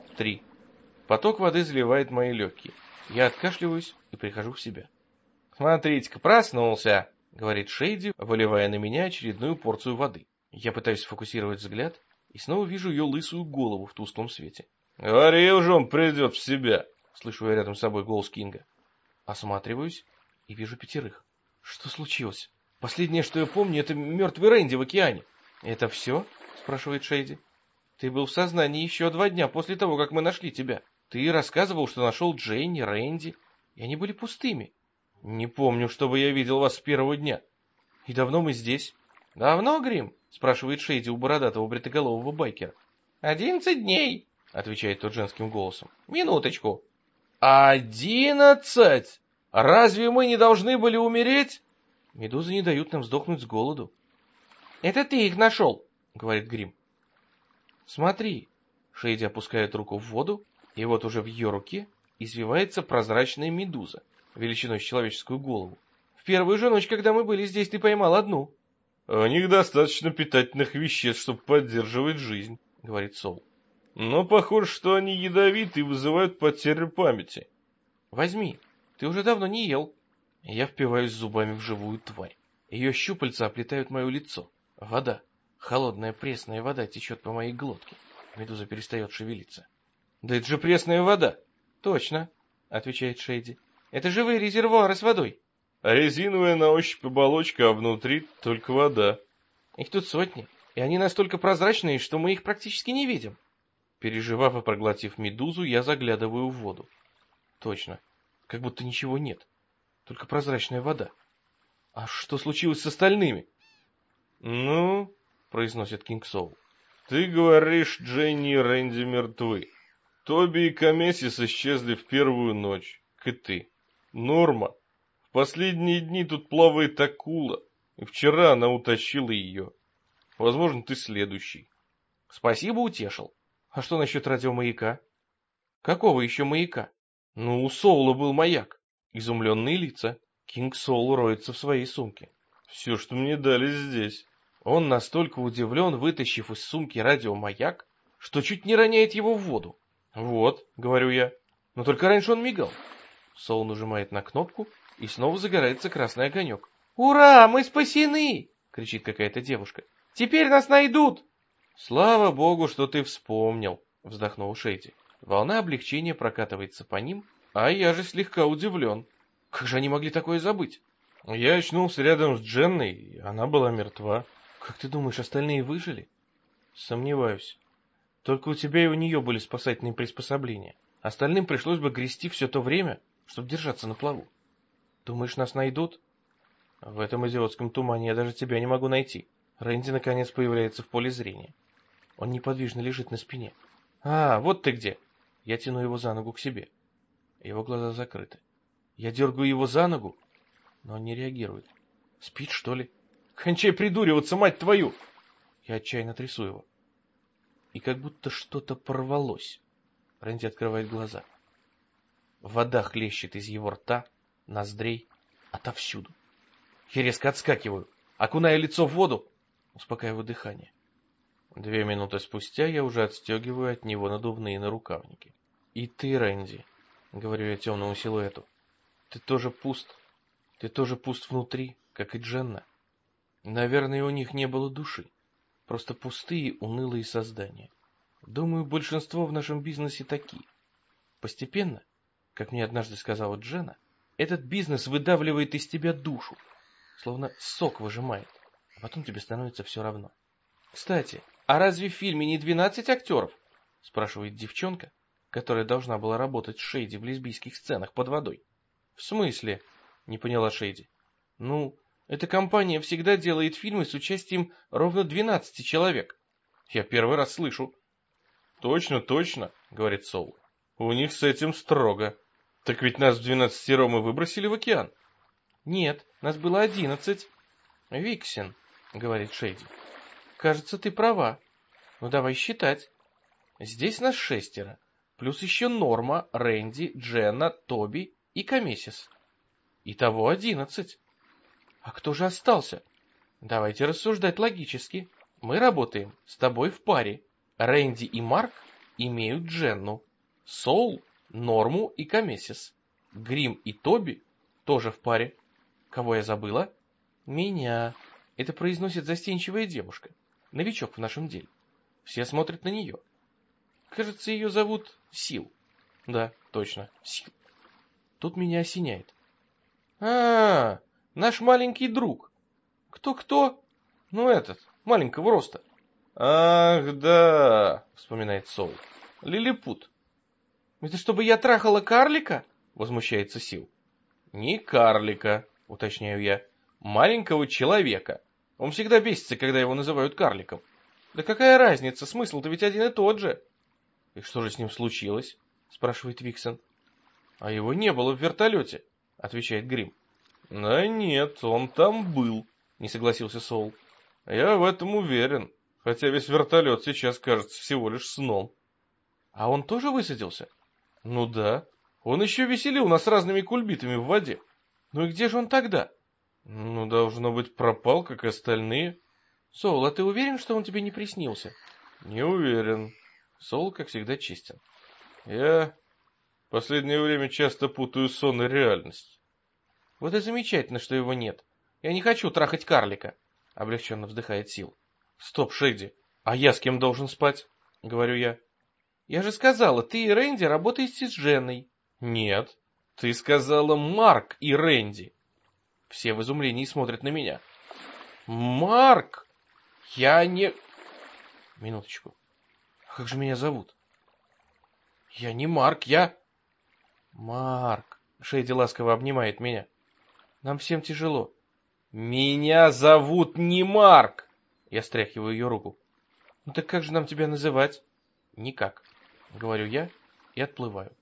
3. Поток воды заливает мои легкие. Я откашливаюсь и прихожу в себя. «Смотрите-ка, проснулся!» — говорит Шейди, выливая на меня очередную порцию воды. Я пытаюсь сфокусировать взгляд и снова вижу ее лысую голову в тусклом свете. «Говорил же, он придет в себя!» — слышу я рядом с собой голос Кинга. Осматриваюсь и вижу 5. Что случилось? Последнее, что я помню, это мертвый Рэнди в океане. «Это все?» — спрашивает Шейди. «Ты был в сознании еще 2 дня после того, как мы нашли тебя. Ты рассказывал, что нашел Дженни, Рэнди, и они были пустыми. Не помню, чтобы я видел вас с первого дня. И давно мы здесь?» «Давно, Грим?» — спрашивает Шейди у бородатого бритоголового байкера. 11 дней», — отвечает тот женским голосом. «Минуточку». 11! Разве мы не должны были умереть? Медузы не дают нам сдохнуть с голоду. Это ты их нашел, говорит Грим. Смотри. Шейди опускает руку в воду, и вот уже в ее руке извивается прозрачная медуза, величиной с человеческую голову. В первую же ночь, когда мы были здесь, ты поймал одну. У них достаточно питательных веществ, чтобы поддерживать жизнь, говорит Сол. Но похоже, что они ядовиты и вызывают потерю памяти. Возьми, ты уже давно не ел. Я впиваюсь зубами в живую тварь. Ее щупальца оплетают мое лицо. Вода, холодная пресная вода течет по моей глотке. Медуза перестает шевелиться. Да это же пресная вода. Точно, отвечает Шейди. Это живые резервуары с водой. А резиновая на ощупь оболочка, а внутри только вода. Их тут сотни, и они настолько прозрачные, что мы их практически не видим. Переживав и проглотив медузу, я заглядываю в воду. Точно, как будто ничего нет, только прозрачная вода. А что случилось с остальными? Ну, произносит Кинг Соул, ты говоришь, Дженни и Рэнди мертвы. Тоби и Камесис исчезли в первую ночь, как и ты. Норма, в последние дни тут плавает акула, и вчера она утащила ее. Возможно, ты следующий. Спасибо, утешил. А что насчет радиомаяка? Какого еще маяка? Ну, у Соула был маяк. Изумленные лица. Кинг Соул роется в своей сумке. Все, что мне дали здесь. Он настолько удивлен, вытащив из сумки радиомаяк, что чуть не роняет его в воду. Вот, говорю я. Но только раньше он мигал. Соул нажимает на кнопку, и снова загорается красный огонек. «Ура, мы спасены!» — кричит какая-то девушка. «Теперь нас найдут!» «Слава богу, что ты вспомнил», — вздохнул Шейди. Волна облегчения прокатывается по ним, а я же слегка удивлен. Как же они могли такое забыть? Я очнулся рядом с Дженной, и она была мертва. Как ты думаешь, остальные выжили? Сомневаюсь. Только у тебя и у нее были спасательные приспособления. Остальным пришлось бы грести все то время, чтобы держаться на плаву. Думаешь, нас найдут? В этом идиотском тумане я даже тебя не могу найти. Рэнди наконец появляется в поле зрения. Он неподвижно лежит на спине. А, вот ты где. Я тяну его за ногу к себе. Его глаза закрыты. Я дергаю его за ногу, но он не реагирует. Спит, что ли? Кончай придуриваться, мать твою! Я отчаянно трясу его. И как будто что-то порвалось. Рэнди открывает глаза. Вода хлещет из его рта, ноздрей, отовсюду. Я резко отскакиваю, окунаю лицо в воду, успокаиваю дыхание. 2 минуты спустя я уже отстегиваю от него надувные нарукавники. И ты, Рэнди, говорю я темному силуэту, ты тоже пуст внутри, как и Дженна. Наверное, у них не было души, просто пустые, унылые создания. Думаю, большинство в нашем бизнесе такие. Постепенно, как мне однажды сказала Дженна, этот бизнес выдавливает из тебя душу, словно сок выжимает, а потом тебе становится все равно. Кстати, а разве в фильме не 12 актеров? Спрашивает девчонка, которая должна была работать с Шейди в лесбийских сценах под водой. В смысле? Не поняла Шейди. Ну, эта компания всегда делает фильмы с участием ровно 12 человек. Я первый раз слышу. Точно, точно, говорит Соул. У них с этим строго. Так ведь нас в 12-ром и выбросили в океан. Нет, нас было 11. Виксен, говорит Шейди. Кажется, ты права. Ну, давай считать. Здесь нас 6, плюс еще Норма, Рэнди, Дженна, Тоби и Камесис. Итого 11. А кто же остался? Давайте рассуждать логически. Мы работаем с тобой в паре. Рэнди и Марк имеют Дженну. Соул — Норму и Камесис. Грим и Тоби тоже в паре. Кого я забыла? Меня. Это произносит застенчивая девушка. Новичок в нашем деле. Все смотрят на нее. Кажется, ее зовут Сил. Да, точно, Сил. Тут меня осеняет. Наш маленький друг. Кто-кто? Ну, этот, маленького роста. Ах, да, вспоминает Соул. Лилипут. Это чтобы я трахала карлика? Возмущается Сил. Не карлика, уточняю я. Маленького человека. Он всегда бесится, когда его называют карликом. Да какая разница, смысл-то ведь один и тот же. И что же с ним случилось? Спрашивает Виксен. А его не было в вертолете, отвечает Грим. Да нет, он там был, не согласился Соул. Я в этом уверен, хотя весь вертолет сейчас кажется всего лишь сном. А он тоже высадился? Ну да, он еще веселил нас разными кульбитами в воде. Ну и где же он тогда? Ну, должно быть, пропал, как и остальные. Соул, а ты уверен, что он тебе не приснился? Не уверен. Соул, как всегда, честен. Я в последнее время часто путаю сон и реальность. Вот и замечательно, что его нет. Я не хочу трахать карлика. Облегченно вздыхает Сил. Стоп, Шейди, а я с кем должен спать? Говорю я. Я же сказала, ты и Рэнди работаете с Женой. Нет, ты сказала Марк и Рэнди. Все в изумлении смотрят на меня. Марк! Я не... Минуточку. Как же меня зовут? Я не Марк, я... Марк. Шейди ласково обнимает меня. Нам всем тяжело. Меня зовут не Марк. Я стряхиваю ее руку. Ну так как же нам тебя называть? Никак. Говорю я и отплываю.